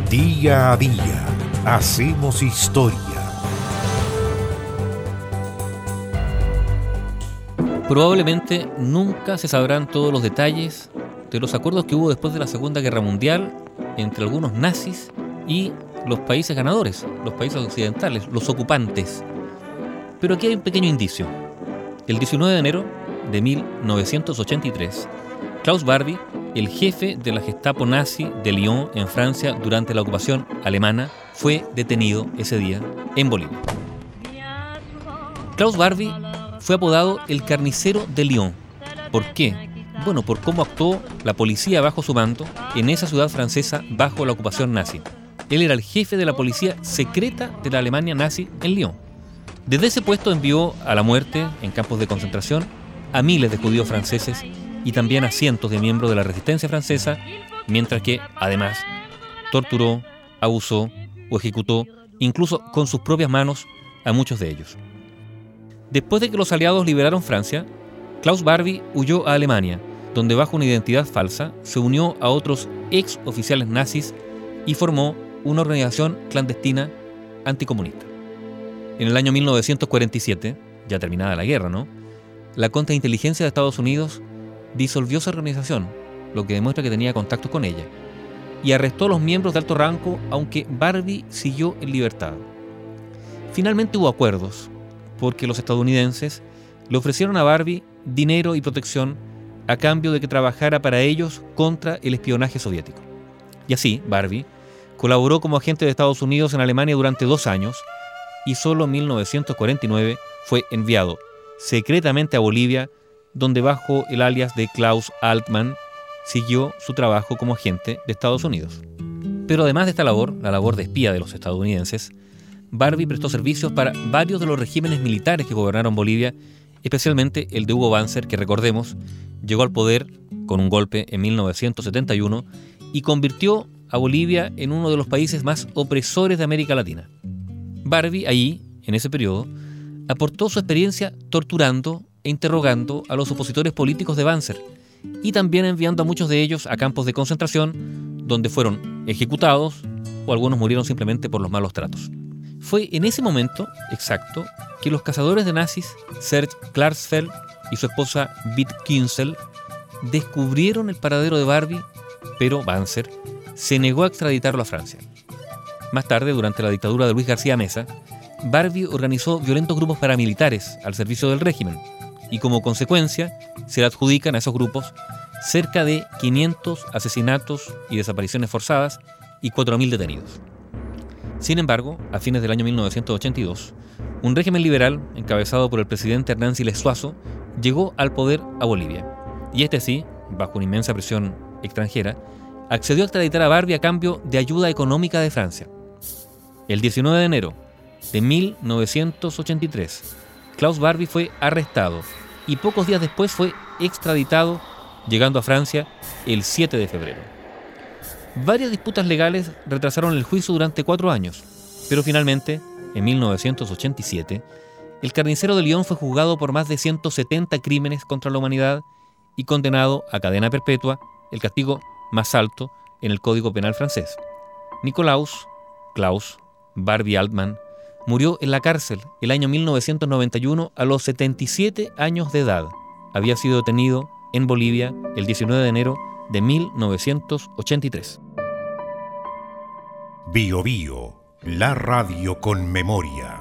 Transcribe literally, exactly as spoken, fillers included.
Día a día hacemos historia. Probablemente nunca se sabrán todos los detalles de los acuerdos que hubo después de la Segunda Guerra Mundial entre algunos nazis y los países ganadores, los países occidentales, los ocupantes. Pero aquí hay un pequeño indicio. El diecinueve de enero de mil novecientos ochenta y tres, Klaus Barbie, el jefe de la Gestapo nazi de Lyon, en Francia, durante la ocupación alemana, fue detenido ese día en Bolivia. Klaus Barbie fue apodado el carnicero de Lyon. ¿Por qué? Bueno, por cómo actuó la policía bajo su mando en esa ciudad francesa bajo la ocupación nazi. Él era el jefe de la policía secreta de la Alemania nazi en Lyon. Desde ese puesto envió a la muerte en campos de concentración a miles de judíos franceses y también a cientos de miembros de la resistencia francesa, mientras que, además, torturó, abusó o ejecutó, incluso con sus propias manos, a muchos de ellos. Después de que los aliados liberaron Francia, Klaus Barbie huyó a Alemania, donde bajo una identidad falsa se unió a otros ex oficiales nazis y formó una organización clandestina anticomunista. En el año mil novecientos cuarenta y siete, ya terminada la guerra, ¿no?, la contrainteligencia de Estados Unidos disolvió esa organización, lo que demuestra que tenía contactos con ella, y arrestó a los miembros de alto rango, aunque Barbie siguió en libertad. Finalmente hubo acuerdos, porque los estadounidenses le ofrecieron a Barbie dinero y protección a cambio de que trabajara para ellos contra el espionaje soviético. Y así, Barbie colaboró como agente de Estados Unidos en Alemania durante dos años y solo en mil novecientos cuarenta y nueve fue enviado secretamente a Bolivia, donde bajo el alias de Klaus Altmann siguió su trabajo como agente de Estados Unidos. Pero además de esta labor, la labor de espía de los estadounidenses, Barbie prestó servicios para varios de los regímenes militares que gobernaron Bolivia, especialmente el de Hugo Banzer, que, recordemos, llegó al poder con un golpe en mil novecientos setenta y uno y convirtió a Bolivia en uno de los países más opresores de América Latina. Barbie, allí, en ese periodo, aportó su experiencia torturando e interrogando a los opositores políticos de Banzer y también enviando a muchos de ellos a campos de concentración, donde fueron ejecutados o algunos murieron simplemente por los malos tratos. Fue en ese momento exacto que los cazadores de nazis, Serge Klarsfeld y su esposa Bit Künzel, descubrieron el paradero de Barbie, pero Banzer se negó a extraditarlo a Francia. Más tarde, durante la dictadura de Luis García Meza, Barbie organizó violentos grupos paramilitares al servicio del régimen y, como consecuencia, se le adjudican a esos grupos cerca de quinientos asesinatos y desapariciones forzadas y cuatro mil detenidos. Sin embargo, a fines del año mil novecientos ochenta y dos, un régimen liberal, encabezado por el presidente Hernán Siles Suazo, llegó al poder a Bolivia. Y este sí, bajo una inmensa presión extranjera, accedió a extraditar a Barbie a cambio de ayuda económica de Francia. El diecinueve de enero de mil novecientos ochenta y tres, Klaus Barbie fue arrestado y pocos días después fue extraditado, llegando a Francia el siete de febrero. Varias disputas legales retrasaron el juicio durante cuatro años, pero finalmente, en mil novecientos ochenta y siete, el carnicero de Lyon fue juzgado por más de ciento setenta crímenes contra la humanidad y condenado a cadena perpetua, el castigo más alto en el Código Penal francés. Nikolaus Klaus Barbie Altmann murió en la cárcel el año mil novecientos noventa y uno a los setenta y siete años de edad. Había sido detenido en Bolivia el diecinueve de enero de mil novecientos ochenta y tres. Bio Bio, la radio con memoria.